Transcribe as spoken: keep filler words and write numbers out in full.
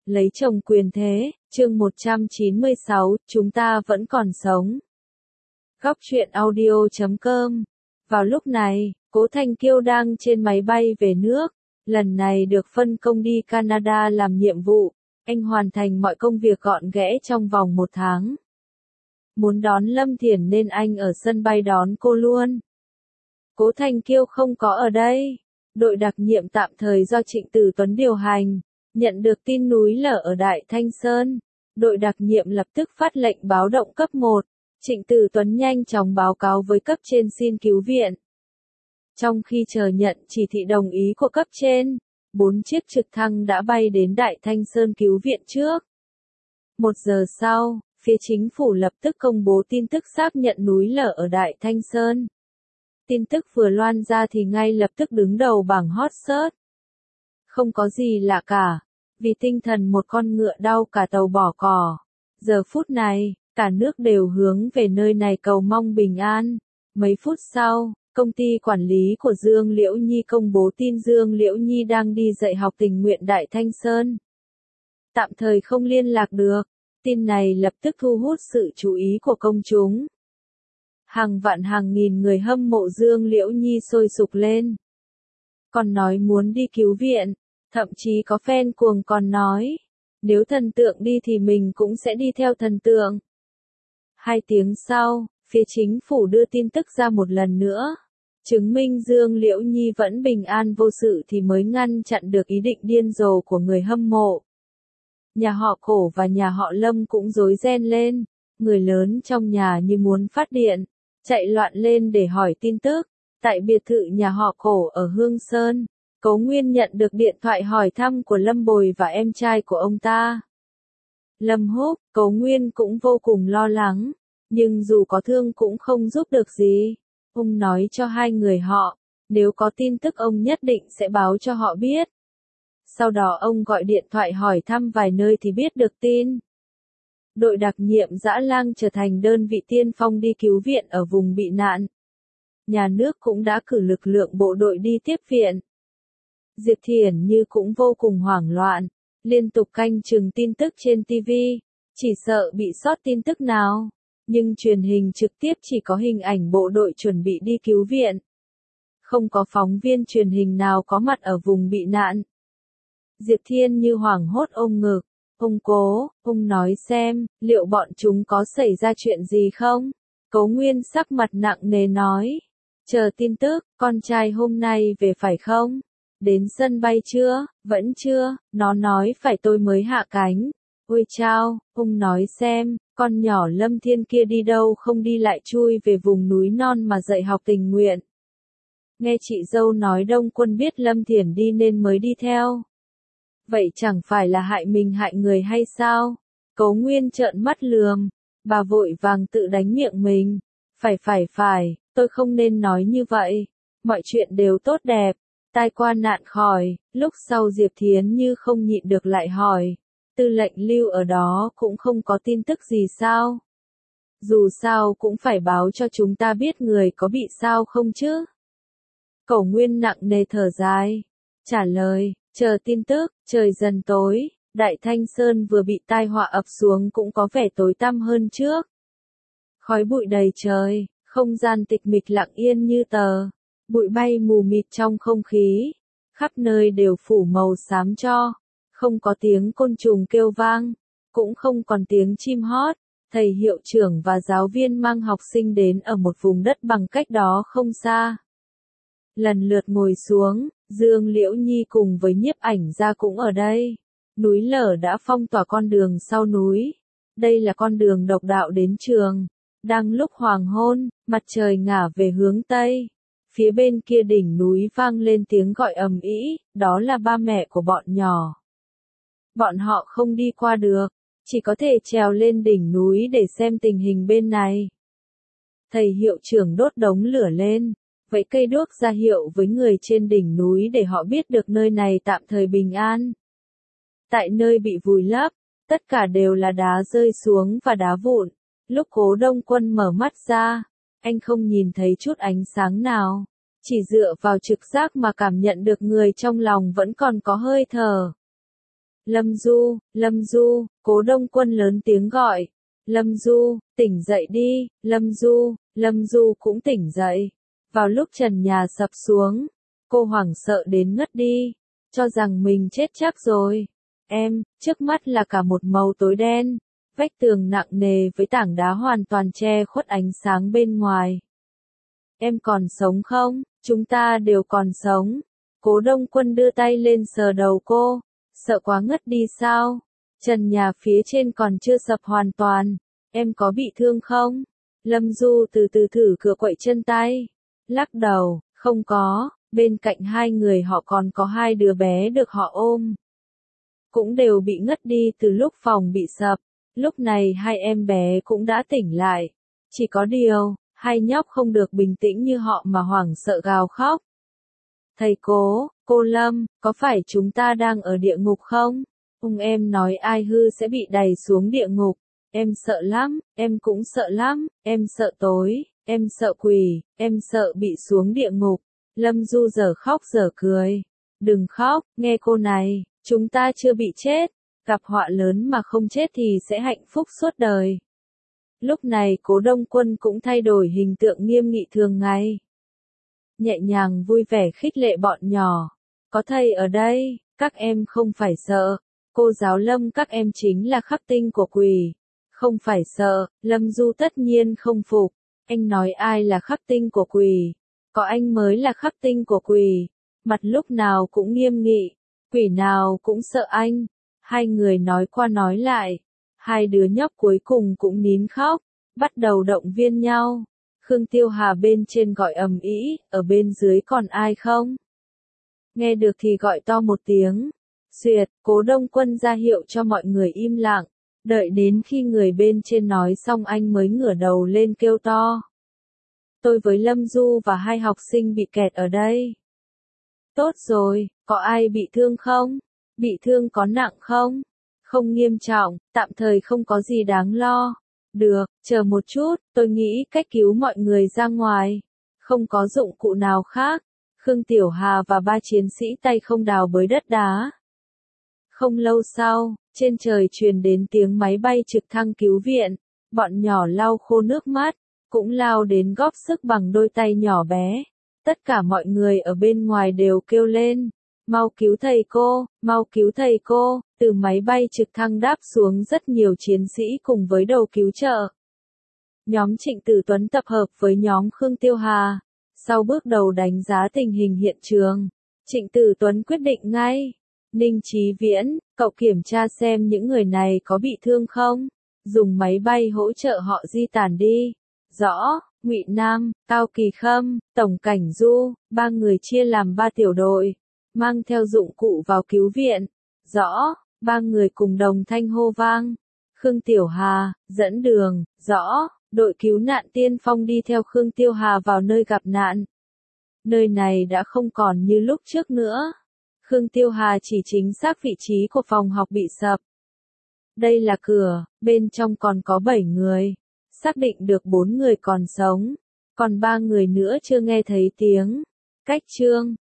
Lấy chồng quyền thế, chương một trăm chín mươi sáu, chúng ta vẫn còn sống. Góc truyện audio chấm com. Vào lúc này, Cố Thanh Kiêu đang trên máy bay về nước, lần này được phân công đi Canada làm nhiệm vụ, anh hoàn thành mọi công việc gọn ghẽ trong vòng một tháng. Muốn đón Lâm Thiển nên anh ở sân bay đón cô luôn. Cố Thanh Kiêu không có ở đây, đội đặc nhiệm tạm thời do Trịnh Tử Tuấn điều hành. Nhận được tin núi lở ở Đại Thanh Sơn, đội đặc nhiệm lập tức phát lệnh báo động cấp một. Trịnh Tử Tuấn nhanh chóng báo cáo với cấp trên xin cứu viện. Trong khi chờ nhận chỉ thị đồng ý của cấp trên, bốn chiếc trực thăng đã bay đến Đại Thanh Sơn cứu viện trước. Một giờ sau, phía chính phủ lập tức công bố tin tức xác nhận núi lở ở Đại Thanh Sơn. Tin tức vừa loan ra thì ngay lập tức đứng đầu bảng hot search. Không có gì lạ cả, vì tinh thần một con ngựa đau cả tàu bỏ cỏ. Giờ phút này, cả nước đều hướng về nơi này cầu mong bình an. Mấy phút sau, công ty quản lý của Dương Liễu Nhi công bố tin Dương Liễu Nhi đang đi dạy học tình nguyện Đại Thanh Sơn. Tạm thời không liên lạc được, tin này lập tức thu hút sự chú ý của công chúng. Hàng vạn hàng nghìn người hâm mộ Dương Liễu Nhi sôi sục lên. Còn nói muốn đi cứu viện, thậm chí có fan cuồng còn nói, nếu thần tượng đi thì mình cũng sẽ đi theo thần tượng. Hai tiếng sau, phía chính phủ đưa tin tức ra một lần nữa, chứng minh Dương Liễu Nhi vẫn bình an vô sự thì mới ngăn chặn được ý định điên rồ của người hâm mộ. Nhà họ Cổ và nhà họ Lâm cũng rối ren lên, người lớn trong nhà như muốn phát điện, chạy loạn lên để hỏi tin tức. Tại biệt thự nhà họ Cổ ở Hương Sơn, Cố Nguyên nhận được điện thoại hỏi thăm của Lâm Bồi và em trai của ông ta. Lâm Húc, Cố Nguyên cũng vô cùng lo lắng, nhưng dù có thương cũng không giúp được gì. Ông nói cho hai người họ, nếu có tin tức ông nhất định sẽ báo cho họ biết. Sau đó ông gọi điện thoại hỏi thăm vài nơi thì biết được tin. Đội đặc nhiệm Dã Lang trở thành đơn vị tiên phong đi cứu viện ở vùng bị nạn. Nhà nước cũng đã cử lực lượng bộ đội đi tiếp viện. Diệp Thiển Như cũng vô cùng hoảng loạn, liên tục canh chừng tin tức trên ti vi, chỉ sợ bị sót tin tức nào. Nhưng truyền hình trực tiếp chỉ có hình ảnh bộ đội chuẩn bị đi cứu viện. Không có phóng viên truyền hình nào có mặt ở vùng bị nạn. Diệp Thiên Như hoảng hốt ôm ngực, ông Cố, ông nói xem, liệu bọn chúng có xảy ra chuyện gì không? Cố Nguyên sắc mặt nặng nề nói. Chờ tin tức, con trai hôm nay về phải không? Đến sân bay chưa? Vẫn chưa, nó nói phải tôi mới hạ cánh. Ôi chao, ông nói xem, con nhỏ Lâm Thiên kia đi đâu không đi lại chui về vùng núi non mà dạy học tình nguyện. Nghe chị dâu nói Đông Quân biết Lâm Thiển đi nên mới đi theo. Vậy chẳng phải là hại mình hại người hay sao? Cố Nguyên trợn mắt lườm, bà vội vàng tự đánh miệng mình. Phải phải phải, tôi không nên nói như vậy. Mọi chuyện đều tốt đẹp, tai qua nạn khỏi. Lúc sau Diệp Thiến Như không nhịn được lại hỏi, tư lệnh Lưu ở đó cũng không có tin tức gì sao? Dù sao cũng phải báo cho chúng ta biết người có bị sao không chứ? Cổ Nguyên nặng nề thở dài, trả lời, chờ tin tức. Trời dần tối, Đại Thanh Sơn vừa bị tai họa ập xuống cũng có vẻ tối tăm hơn trước. Khói bụi đầy trời, không gian tịch mịch lặng yên như tờ, bụi bay mù mịt trong không khí, khắp nơi đều phủ màu xám cho, không có tiếng côn trùng kêu vang, cũng không còn tiếng chim hót. Thầy hiệu trưởng và giáo viên mang học sinh đến ở một vùng đất bằng cách đó không xa. Lần lượt ngồi xuống, Dương Liễu Nhi cùng với nhiếp ảnh gia cũng ở đây. Núi lở đã phong tỏa con đường sau núi. Đây là con đường độc đạo đến trường. Đang lúc hoàng hôn, mặt trời ngả về hướng Tây. Phía bên kia đỉnh núi vang lên tiếng gọi ầm ĩ, đó là ba mẹ của bọn nhỏ. Bọn họ không đi qua được, chỉ có thể trèo lên đỉnh núi để xem tình hình bên này. Thầy hiệu trưởng đốt đống lửa lên, vẫy cây đuốc ra hiệu với người trên đỉnh núi để họ biết được nơi này tạm thời bình an. Tại nơi bị vùi lấp, tất cả đều là đá rơi xuống và đá vụn. Lúc Cố Đông Quân mở mắt ra, anh không nhìn thấy chút ánh sáng nào, chỉ dựa vào trực giác mà cảm nhận được người trong lòng vẫn còn có hơi thở. Lâm Du, Lâm Du, Cố Đông Quân lớn tiếng gọi. Lâm Du, tỉnh dậy đi, Lâm Du, Lâm Du cũng tỉnh dậy. Vào lúc trần nhà sập xuống, cô hoảng sợ đến ngất đi, cho rằng mình chết chắc rồi. Em, trước mắt là cả một màu tối đen, vách tường nặng nề với tảng đá hoàn toàn che khuất ánh sáng bên ngoài. Em còn sống không? Chúng ta đều còn sống. Cố Đông Quân đưa tay lên sờ đầu cô, sợ quá ngất đi sao? Trần nhà phía trên còn chưa sập hoàn toàn, em có bị thương không? Lâm Du từ từ thử cựa quậy chân tay, lắc đầu, không có, bên cạnh hai người họ còn có hai đứa bé được họ ôm. Cũng đều bị ngất đi từ lúc phòng bị sập, lúc này hai em bé cũng đã tỉnh lại. Chỉ có điều, hai nhóc không được bình tĩnh như họ mà hoảng sợ gào khóc. Thầy Cố, cô Lâm, có phải chúng ta đang ở địa ngục không? Ông em nói ai hư sẽ bị đày xuống địa ngục. Em sợ lắm, em cũng sợ lắm, em sợ tối, em sợ quỷ, em sợ bị xuống địa ngục. Lâm Du giờ khóc giờ cười. Đừng khóc, nghe cô này, chúng ta chưa bị chết. Gặp họa lớn mà không chết thì sẽ hạnh phúc suốt đời. Lúc này Cố Đông Quân cũng thay đổi hình tượng nghiêm nghị thường ngày. Nhẹ nhàng vui vẻ khích lệ bọn nhỏ. Có thầy ở đây, các em không phải sợ. Cô giáo Lâm các em chính là khắc tinh của quỷ. Không phải sợ, Lâm Du tất nhiên không phục. Anh nói ai là khắc tinh của quỷ? Có anh mới là khắc tinh của quỷ. Mặt lúc nào cũng nghiêm nghị. Quỷ nào cũng sợ anh. Hai người nói qua nói lại. Hai đứa nhóc cuối cùng cũng nín khóc. Bắt đầu động viên nhau. Khương Tiêu Hà bên trên gọi ầm ĩ, ở bên dưới còn ai không? Nghe được thì gọi to một tiếng. Xuyệt, Cố Đông Quân ra hiệu cho mọi người im lặng. Đợi đến khi người bên trên nói xong anh mới ngửa đầu lên kêu to. Tôi với Lâm Du và hai học sinh bị kẹt ở đây. Tốt rồi, có ai bị thương không? Bị thương có nặng không? Không nghiêm trọng, tạm thời không có gì đáng lo. Được, chờ một chút, tôi nghĩ cách cứu mọi người ra ngoài. Không có dụng cụ nào khác. Khương Tiểu Hà và ba chiến sĩ tay không đào bới đất đá. Không lâu sau, trên trời truyền đến tiếng máy bay trực thăng cứu viện. Bọn nhỏ lau khô nước mắt, cũng lao đến góp sức bằng đôi tay nhỏ bé. Tất cả mọi người ở bên ngoài đều kêu lên. Mau cứu thầy cô, mau cứu thầy cô. Từ máy bay trực thăng đáp xuống rất nhiều chiến sĩ cùng với đầu cứu trợ. Nhóm Trịnh Tử Tuấn tập hợp với nhóm Khương Tiêu Hà. Sau bước đầu đánh giá tình hình hiện trường, Trịnh Tử Tuấn quyết định ngay. Ninh Chí Viễn, cậu kiểm tra xem những người này có bị thương không? Dùng máy bay hỗ trợ họ di tản đi. Rõ, Ngụy Nam, Cao Kỳ Khâm, Tổng Cảnh Du, ba người chia làm ba tiểu đội, mang theo dụng cụ vào cứu viện. Rõ, ba người cùng đồng thanh hô vang. Khương Tiểu Hà, dẫn đường. Rõ, đội cứu nạn tiên phong đi theo Khương Tiêu Hà vào nơi gặp nạn. Nơi này đã không còn như lúc trước nữa. Khương Tiêu Hà chỉ chính xác vị trí của phòng học bị sập. Đây là cửa, bên trong còn có bảy người. Xác định được bốn người còn sống, còn ba người nữa chưa nghe thấy tiếng. Cách chương